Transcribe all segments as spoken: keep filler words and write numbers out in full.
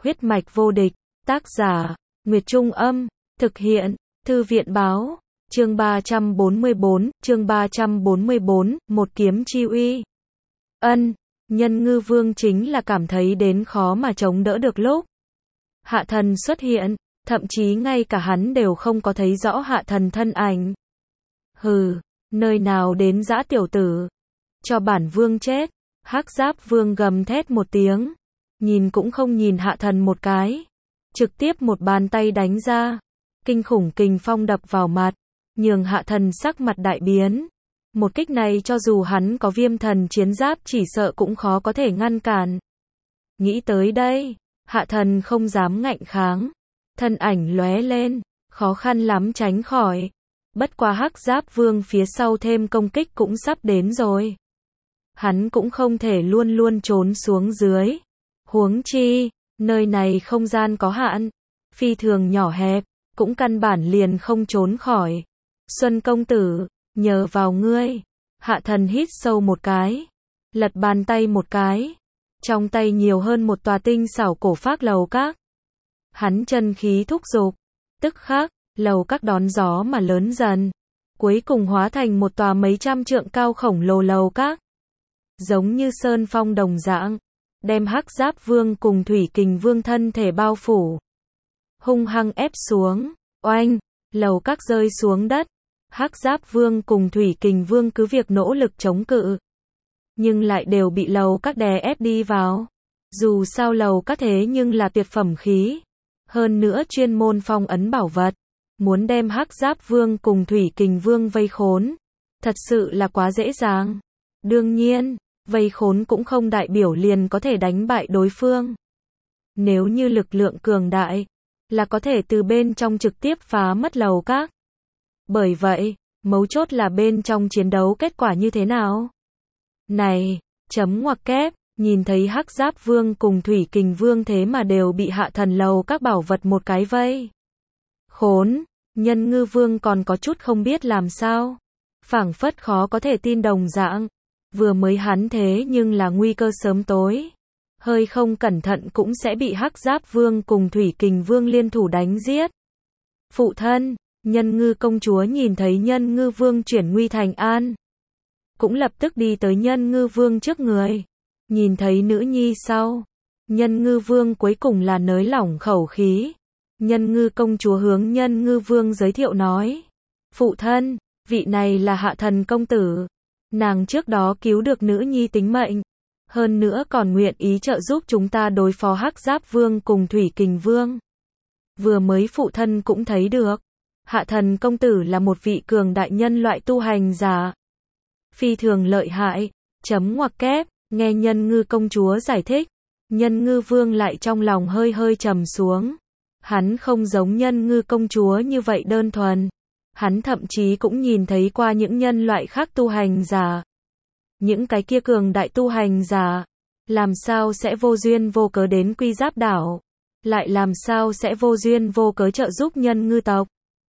Huyết mạch vô địch, tác giả, Nguyệt Trung Âm, thực hiện, Thư viện báo, chương ba trăm bốn mươi bốn, chương ba trăm bốn mươi bốn, một kiếm chi uy. Ân, Nhân Ngư Vương chính là cảm thấy đến khó mà chống đỡ được lúc Hạ Thần xuất hiện, thậm chí ngay cả hắn đều không có thấy rõ Hạ Thần thân ảnh. Hừ, nơi nào đến dã tiểu tử, cho bản vương chết. Hắc Giáp Vương gầm thét một tiếng, nhìn cũng không nhìn Hạ Thần một cái, trực tiếp một bàn tay đánh ra, kinh khủng kình phong đập vào mặt, nhường Hạ Thần sắc mặt đại biến. Một kích này cho dù hắn có viêm thần chiến giáp chỉ sợ cũng khó có thể ngăn cản. Nghĩ tới đây, Hạ Thần không dám ngạnh kháng, thân ảnh lóe lên, khó khăn lắm tránh khỏi. Bất quá Hắc Giáp Vương phía sau thêm công kích cũng sắp đến rồi. Hắn cũng không thể luôn luôn trốn xuống dưới. Huống chi, nơi này không gian có hạn, phi thường nhỏ hẹp, cũng căn bản liền không trốn khỏi. Xuân công tử, nhờ vào ngươi. Hạ Thần hít sâu một cái, lật bàn tay một cái, trong tay nhiều hơn một tòa tinh xảo cổ phác lầu các. Hắn chân khí thúc giục, tức khắc, lầu các đón gió mà lớn dần, cuối cùng hóa thành một tòa mấy trăm trượng cao khổng lồ lầu các. Giống như sơn phong đồng dạng, đem Hắc Giáp Vương cùng Thủy Kình Vương thân thể bao phủ. Hung hăng ép xuống, oanh, lầu các rơi xuống đất. Hắc Giáp Vương cùng Thủy Kình Vương cứ việc nỗ lực chống cự, nhưng lại đều bị lầu các đè ép đi vào. Dù sao lầu các thế nhưng là tuyệt phẩm khí, hơn nữa chuyên môn phong ấn bảo vật, muốn đem Hắc Giáp Vương cùng Thủy Kình Vương vây khốn, thật sự là quá dễ dàng. Đương nhiên, vây khốn cũng không đại biểu liền có thể đánh bại đối phương. Nếu như lực lượng cường đại, là có thể từ bên trong trực tiếp phá mất lầu các. Bởi vậy, mấu chốt là bên trong chiến đấu kết quả như thế nào? Này, chấm ngoặc kép, nhìn thấy Hắc Giáp Vương cùng Thủy Kình Vương thế mà đều bị Hạ Thần lầu các bảo vật một cái vây khốn, Nhân Ngư Vương còn có chút không biết làm sao, phảng phất khó có thể tin đồng dạng. Vừa mới hắn thế nhưng là nguy cơ sớm tối, hơi không cẩn thận cũng sẽ bị Hắc Giáp Vương cùng Thủy Kình Vương liên thủ đánh giết. Phụ thân, Nhân Ngư công chúa nhìn thấy Nhân Ngư Vương chuyển nguy thành an, cũng lập tức đi tới Nhân Ngư Vương trước người. Nhìn thấy nữ nhi sau, Nhân Ngư Vương cuối cùng là nới lỏng khẩu khí. Nhân Ngư công chúa hướng Nhân Ngư Vương giới thiệu nói, phụ thân, vị này là Hạ Thần công tử. Nàng trước đó cứu được nữ nhi tính mệnh, hơn nữa còn nguyện ý trợ giúp chúng ta đối phó Hắc Giáp Vương cùng Thủy Kình Vương. Vừa mới phụ thân cũng thấy được, Hạ Thần công tử là một vị cường đại nhân loại tu hành giả, phi thường lợi hại. Chấm ngoặc kép, nghe Nhân Ngư công chúa giải thích, Nhân Ngư Vương lại trong lòng hơi hơi trầm xuống. Hắn không giống Nhân Ngư công chúa như vậy đơn thuần. Hắn thậm chí cũng nhìn thấy qua những nhân loại khác tu hành giả. Những cái kia cường đại tu hành giả, làm sao sẽ vô duyên vô cớ đến Quy Giáp đảo, lại làm sao sẽ vô duyên vô cớ trợ giúp nhân ngư tộc.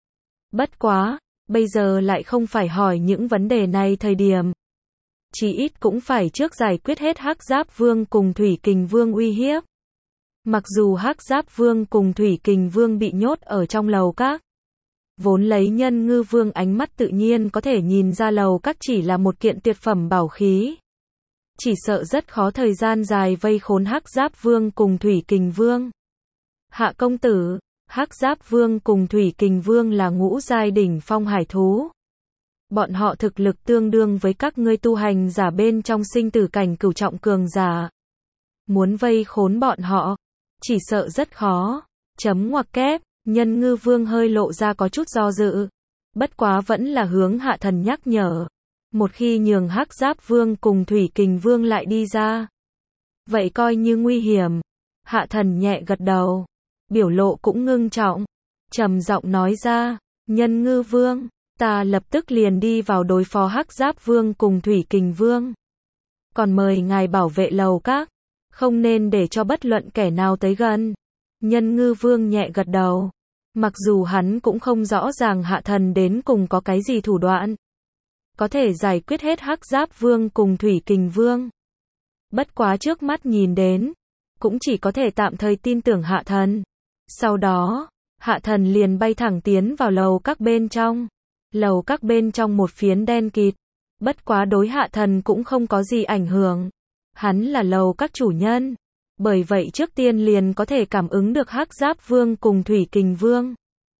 Bất quá, bây giờ lại không phải hỏi những vấn đề này thời điểm. Chỉ ít cũng phải trước giải quyết hết Hắc Giáp Vương cùng Thủy Kình Vương uy hiếp. Mặc dù Hắc Giáp Vương cùng Thủy Kình Vương bị nhốt ở trong lầu các, vốn lấy Nhân Ngư Vương ánh mắt tự nhiên có thể nhìn ra lầu các chỉ là một kiện tuyệt phẩm bảo khí. Chỉ sợ rất khó thời gian dài vây khốn Hắc Giáp Vương cùng Thủy Kình Vương. Hạ công tử, Hắc Giáp Vương cùng Thủy Kình Vương là ngũ giai đỉnh phong hải thú. Bọn họ thực lực tương đương với các ngươi tu hành giả bên trong sinh tử cảnh cửu trọng cường giả. Muốn vây khốn bọn họ, chỉ sợ rất khó. Chấm ngoặc kép. Nhân Ngư Vương hơi lộ ra có chút do dự, bất quá vẫn là hướng Hạ Thần nhắc nhở. Một khi nhường Hắc Giáp Vương cùng Thủy Kình Vương lại đi ra, vậy coi như nguy hiểm. Hạ Thần nhẹ gật đầu, biểu lộ cũng ngưng trọng, trầm giọng nói ra, Nhân Ngư Vương, ta lập tức liền đi vào đối phó Hắc Giáp Vương cùng Thủy Kình Vương. Còn mời ngài bảo vệ lầu các, không nên để cho bất luận kẻ nào tới gần. Nhân Ngư Vương nhẹ gật đầu. Mặc dù hắn cũng không rõ ràng Hạ Thần đến cùng có cái gì thủ đoạn, có thể giải quyết hết Hắc Giáp Vương cùng Thủy Kình Vương. Bất quá trước mắt nhìn đến, cũng chỉ có thể tạm thời tin tưởng Hạ Thần. Sau đó, Hạ Thần liền bay thẳng tiến vào lầu các bên trong. Lầu các bên trong một phiến đen kịt, bất quá đối Hạ Thần cũng không có gì ảnh hưởng. Hắn là lầu các chủ nhân, bởi vậy trước tiên liền có thể cảm ứng được Hắc Giáp Vương cùng Thủy Kình Vương.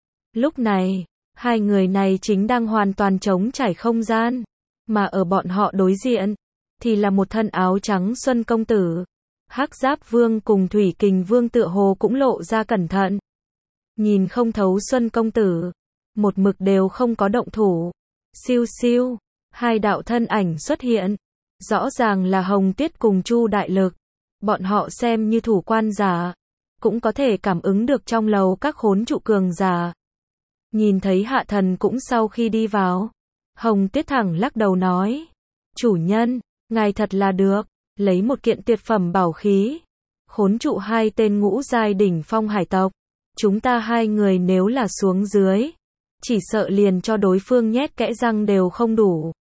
Lúc này, hai người này chính đang hoàn toàn trống trải không gian, mà ở bọn họ đối diện, thì là một thân áo trắng Xuân Công Tử. Hắc Giáp Vương cùng Thủy Kình Vương tựa hồ cũng lộ ra cẩn thận. Nhìn không thấu Xuân Công Tử, một mực đều không có động thủ. Siêu siêu, hai đạo thân ảnh xuất hiện. Rõ ràng là Hồng Tuyết cùng Chu Đại Lực. Bọn họ xem như thủ quan giả, cũng có thể cảm ứng được trong lầu các khốn trụ cường giả. Nhìn thấy Hạ Thần cũng sau khi đi vào, Hồng Tuyết thẳng lắc đầu nói: chủ nhân, ngài thật là được, lấy một kiện tuyệt phẩm bảo khí, khốn trụ hai tên ngũ giai đỉnh phong hải tộc. Chúng ta hai người nếu là xuống dưới, chỉ sợ liền cho đối phương nhét kẽ răng đều không đủ.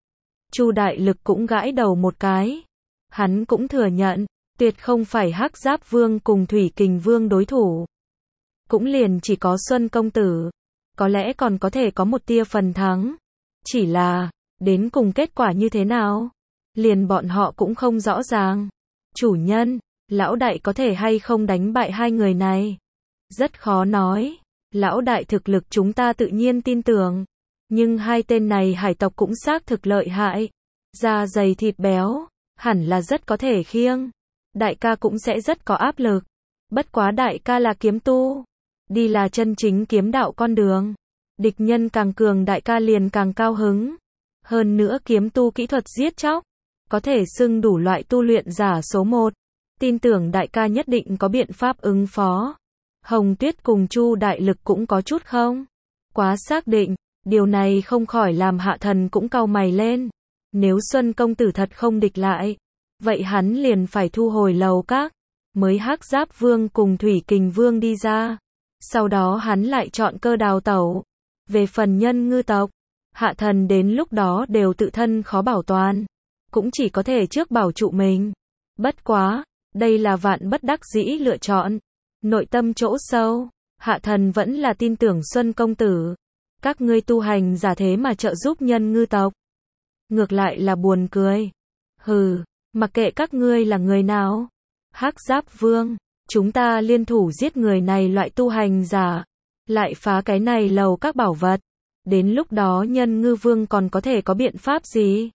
Chu Đại Lực cũng gãi đầu một cái. Hắn cũng thừa nhận, tuyệt không phải Hắc Giáp Vương cùng Thủy Kình Vương đối thủ. Cũng liền chỉ có Xuân Công Tử. Có lẽ còn có thể có một tia phần thắng. Chỉ là, đến cùng kết quả như thế nào? Liền bọn họ cũng không rõ ràng. Chủ nhân, lão đại có thể hay không đánh bại hai người này? Rất khó nói. Lão đại thực lực chúng ta tự nhiên tin tưởng. Nhưng hai tên này hải tộc cũng xác thực lợi hại. Da dày thịt béo, hẳn là rất có thể khiêng. Đại ca cũng sẽ rất có áp lực. Bất quá đại ca là kiếm tu. Đi là chân chính kiếm đạo con đường. Địch nhân càng cường đại ca liền càng cao hứng. Hơn nữa kiếm tu kỹ thuật giết chóc, có thể xưng đủ loại tu luyện giả số một. Tin tưởng đại ca nhất định có biện pháp ứng phó. Hồng Tuyết cùng Chu Đại Lực cũng có chút không quá xác định. Điều này không khỏi làm Hạ Thần cũng cau mày lên. Nếu Xuân Công Tử thật không địch lại, vậy hắn liền phải thu hồi lầu các. Mới Hắc Giáp Vương cùng Thủy Kình Vương đi ra. Sau đó hắn lại chọn cơ đào tẩu. Về phần nhân ngư tộc, Hạ Thần đến lúc đó đều tự thân khó bảo toàn. Cũng chỉ có thể trước bảo trụ mình. Bất quá, đây là vạn bất đắc dĩ lựa chọn. Nội tâm chỗ sâu, Hạ Thần vẫn là tin tưởng Xuân Công Tử. Các ngươi tu hành giả thế mà trợ giúp nhân ngư tộc. Ngược lại là buồn cười. Hừ, mặc kệ các ngươi là người nào. Hắc Giáp Vương, chúng ta liên thủ giết người này loại tu hành giả. Lại phá cái này lầu các bảo vật. Đến lúc đó nhân ngư vương còn có thể có biện pháp gì?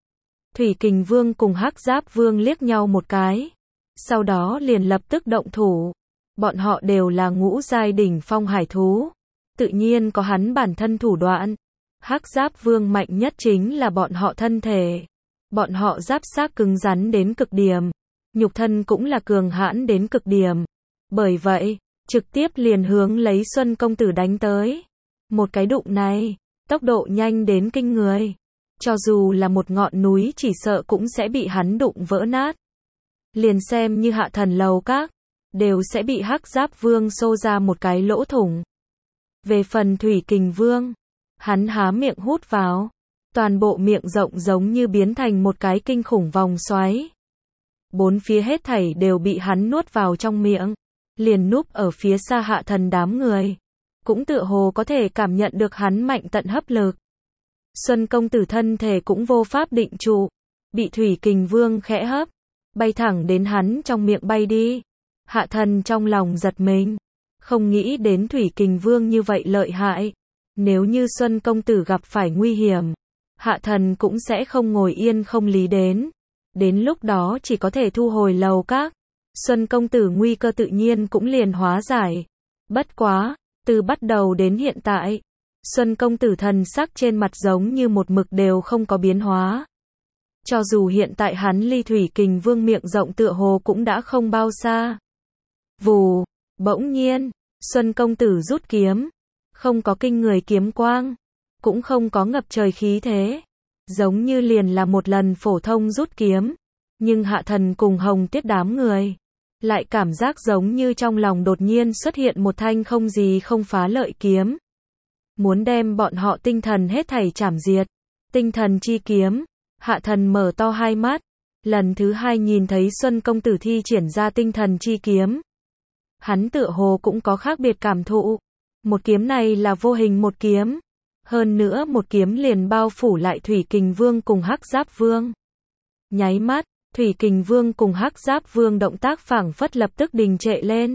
Thủy Kình Vương cùng Hắc Giáp Vương liếc nhau một cái. Sau đó liền lập tức động thủ. Bọn họ đều là ngũ giai đỉnh phong hải thú. Tự nhiên có hắn bản thân thủ đoạn. Hắc Giáp Vương mạnh nhất chính là bọn họ thân thể. Bọn họ giáp xác cứng rắn đến cực điểm. Nhục thân cũng là cường hãn đến cực điểm. Bởi vậy, trực tiếp liền hướng lấy Xuân Công Tử đánh tới. Một cái đụng này, tốc độ nhanh đến kinh người. Cho dù là một ngọn núi chỉ sợ cũng sẽ bị hắn đụng vỡ nát. Liền xem như Hạ Thần lầu các, đều sẽ bị Hắc Giáp Vương xô ra một cái lỗ thủng. Về phần Thủy Kình Vương, hắn há miệng hút vào, toàn bộ miệng rộng giống như biến thành một cái kinh khủng vòng xoáy. Bốn phía hết thảy đều bị hắn nuốt vào trong miệng, liền núp ở phía xa Hạ Thần đám người. Cũng tựa hồ có thể cảm nhận được hắn mạnh tận hấp lực. Xuân Công Tử thân thể cũng vô pháp định trụ, bị Thủy Kình Vương khẽ hấp, bay thẳng đến hắn trong miệng bay đi. Hạ Thần trong lòng giật mình, không nghĩ đến Thủy Kình Vương như vậy lợi hại. Nếu như Xuân Công Tử gặp phải nguy hiểm, Hạ Thần cũng sẽ không ngồi yên không lý đến. Đến lúc đó chỉ có thể thu hồi lầu các. Xuân Công Tử nguy cơ tự nhiên cũng liền hóa giải. Bất quá, từ bắt đầu đến hiện tại, Xuân Công Tử thần sắc trên mặt giống như một mực đều không có biến hóa. Cho dù hiện tại hắn ly Thủy Kình Vương miệng rộng tựa hồ cũng đã không bao xa. Vù, bỗng nhiên, Xuân Công Tử rút kiếm, không có kinh người kiếm quang, cũng không có ngập trời khí thế, giống như liền là một lần phổ thông rút kiếm, nhưng Hạ Thần cùng Hồng Tuyết đám người lại cảm giác giống như trong lòng đột nhiên xuất hiện một thanh không gì không phá lợi kiếm, muốn đem bọn họ tinh thần hết thảy chảm diệt. Tinh thần chi kiếm. Hạ Thần mở to hai mắt, Lần thứ hai nhìn thấy Xuân công tử thi triển ra tinh thần chi kiếm. Hắn tựa hồ cũng có khác biệt cảm thụ. Một kiếm này là vô hình một kiếm. Hơn nữa một kiếm liền bao phủ lại Thủy Kình Vương cùng Hắc Giáp Vương. Nháy mắt, Thủy Kình Vương cùng Hắc Giáp Vương động tác phảng phất lập tức đình trệ lên.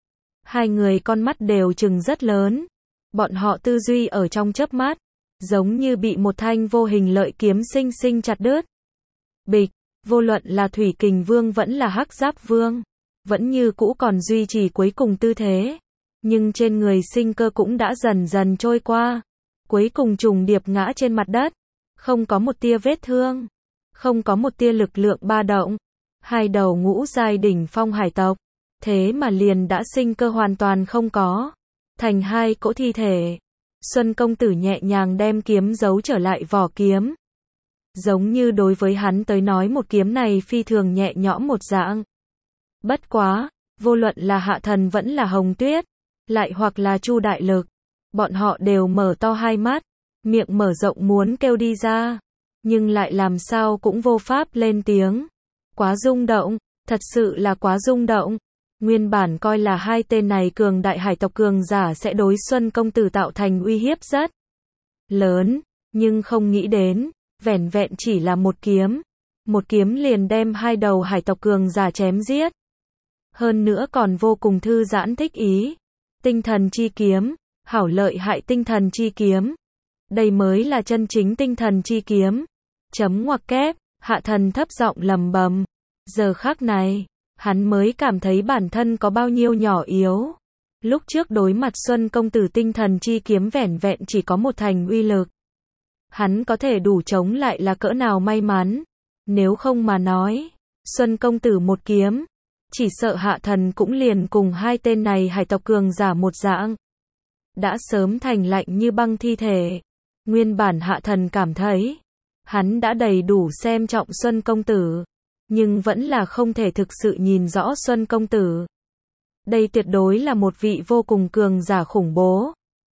Hai người con mắt đều trừng rất lớn. Bọn họ tư duy ở trong chớp mắt, giống như bị một thanh vô hình lợi kiếm sinh sinh chặt đứt. Bịch, vô luận là Thủy Kình Vương vẫn là Hắc Giáp Vương, vẫn như cũ còn duy trì cuối cùng tư thế. Nhưng trên người sinh cơ cũng đã dần dần trôi qua. Cuối cùng trùng điệp ngã trên mặt đất. Không có một tia vết thương. Không có một tia lực lượng ba động. Hai đầu ngũ giai đỉnh phong hải tộc. Thế mà liền đã sinh cơ hoàn toàn không có. Thành hai cỗ thi thể. Xuân công tử nhẹ nhàng đem kiếm giấu trở lại vỏ kiếm. Giống như đối với hắn tới nói một kiếm này phi thường nhẹ nhõm một dạng. Bất quá, vô luận là Hạ Thần vẫn là Hồng Tuyết, lại hoặc là Chu Đại Lực, bọn họ đều mở to hai mắt, miệng mở rộng muốn kêu đi ra, nhưng lại làm sao cũng vô pháp lên tiếng. Quá rung động, thật sự là quá rung động. Nguyên bản coi là hai tên này cường đại hải tộc cường giả sẽ đối Xuân công tử tạo thành uy hiếp rất lớn, nhưng không nghĩ đến, vẻn vẹn chỉ là một kiếm, một kiếm liền đem hai đầu hải tộc cường giả chém giết. Hơn nữa còn vô cùng thư giãn thích ý. Tinh thần chi kiếm, hảo lợi hại tinh thần chi kiếm. Đây mới là chân chính tinh thần chi kiếm. Chấm ngoặc kép, Hạ Thần thấp giọng lầm bầm. Giờ khắc này, hắn mới cảm thấy bản thân có bao nhiêu nhỏ yếu. Lúc trước đối mặt Xuân công tử tinh thần chi kiếm vẻn vẹn chỉ có một thành uy lực. Hắn có thể đủ chống lại là cỡ nào may mắn. Nếu không mà nói, Xuân công tử một kiếm, chỉ sợ Hạ Thần cũng liền cùng hai tên này hải tộc cường giả một dạng. Đã sớm thành lạnh như băng thi thể. Nguyên bản Hạ Thần cảm thấy, hắn đã đầy đủ xem trọng Xuân công tử, nhưng vẫn là không thể thực sự nhìn rõ Xuân công tử. Đây tuyệt đối là một vị vô cùng cường giả khủng bố.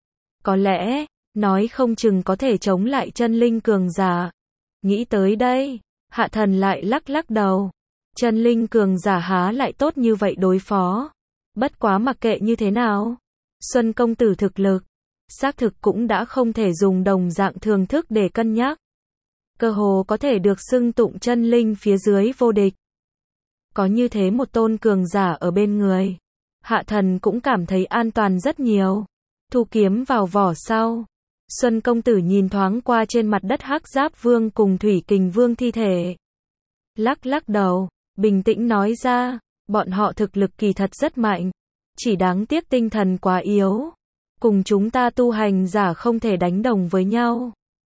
Có lẽ, nói không chừng có thể chống lại chân linh cường giả. Nghĩ tới đây, Hạ Thần lại lắc lắc đầu. Chân linh cường giả há lại tốt như vậy đối phó. Bất quá mặc kệ như thế nào, Xuân công tử thực lực, xác thực cũng đã không thể dùng đồng dạng thường thức để cân nhắc. Cơ hồ có thể được xưng tụng chân linh phía dưới vô địch. Có như thế một tôn cường giả ở bên người, Hạ Thần cũng cảm thấy an toàn rất nhiều. Thu kiếm vào vỏ sau, Xuân công tử nhìn thoáng qua trên mặt đất Hắc Giáp Vương cùng Thủy Kình Vương thi thể. Lắc lắc đầu, bình tĩnh nói ra, bọn họ thực lực kỳ thật rất mạnh, chỉ đáng tiếc tinh thần quá yếu, cùng chúng ta tu hành giả không thể đánh đồng với nhau.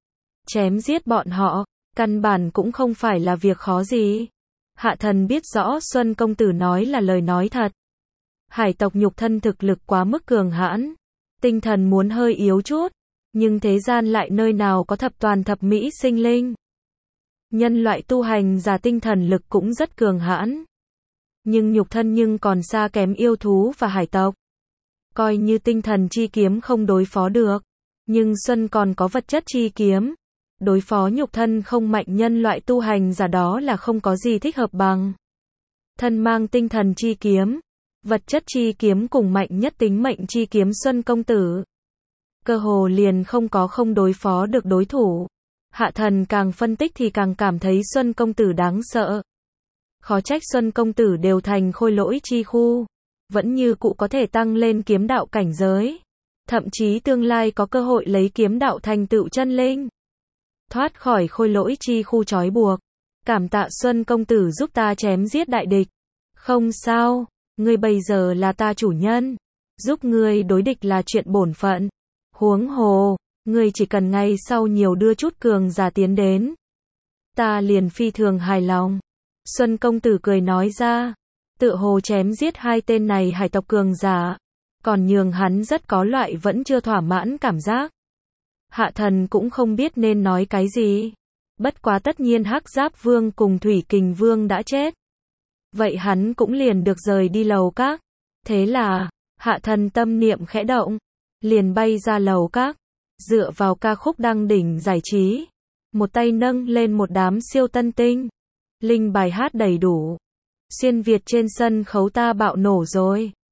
Chém giết bọn họ, căn bản cũng không phải là việc khó gì. Hạ Thần biết rõ Xuân công tử nói là lời nói thật. Hải tộc nhục thân thực lực quá mức cường hãn, tinh thần muốn hơi yếu chút, nhưng thế gian lại nơi nào có thập toàn thập mỹ sinh linh. Nhân loại tu hành giả tinh thần lực cũng rất cường hãn, nhưng nhục thân nhưng còn xa kém yêu thú và hải tộc. Coi như tinh thần chi kiếm không đối phó được, nhưng Xuân còn có vật chất chi kiếm. Đối phó nhục thân không mạnh nhân loại tu hành giả đó là không có gì thích hợp bằng. Thân mang tinh thần chi kiếm, vật chất chi kiếm cùng mạnh nhất tính mệnh chi kiếm Xuân công tử. Cơ hồ liền không có không đối phó được đối thủ. Hạ Thần càng phân tích thì càng cảm thấy Xuân công tử đáng sợ. Khó trách Xuân công tử đều thành khôi lỗi chi khu, vẫn như cũ có thể tăng lên kiếm đạo cảnh giới. Thậm chí tương lai có cơ hội lấy kiếm đạo thành tựu chân linh. Thoát khỏi khôi lỗi chi khu trói buộc. Cảm tạ Xuân công tử giúp ta chém giết đại địch. Không sao, ngươi bây giờ là ta chủ nhân. Giúp ngươi đối địch là chuyện bổn phận. Huống hồ, ngươi chỉ cần ngay sau nhiều đưa chút cường giả tiến đến. Ta liền phi thường hài lòng. Xuân công tử cười nói ra. Tựa hồ chém giết hai tên này hải tộc cường giả. Còn nhường hắn rất có loại vẫn chưa thỏa mãn cảm giác. Hạ Thần cũng không biết nên nói cái gì. Bất quá tất nhiên Hắc Giáp Vương cùng Thủy Kình Vương đã chết. Vậy hắn cũng liền được rời đi lầu các. Thế là, Hạ Thần tâm niệm khẽ động, liền bay ra lầu các, dựa vào ca khúc đăng đỉnh giải trí. Một tay nâng lên một đám siêu tân tinh. Linh bài hát đầy đủ. Xuyên Việt trên sân khấu ta bạo nổ rồi.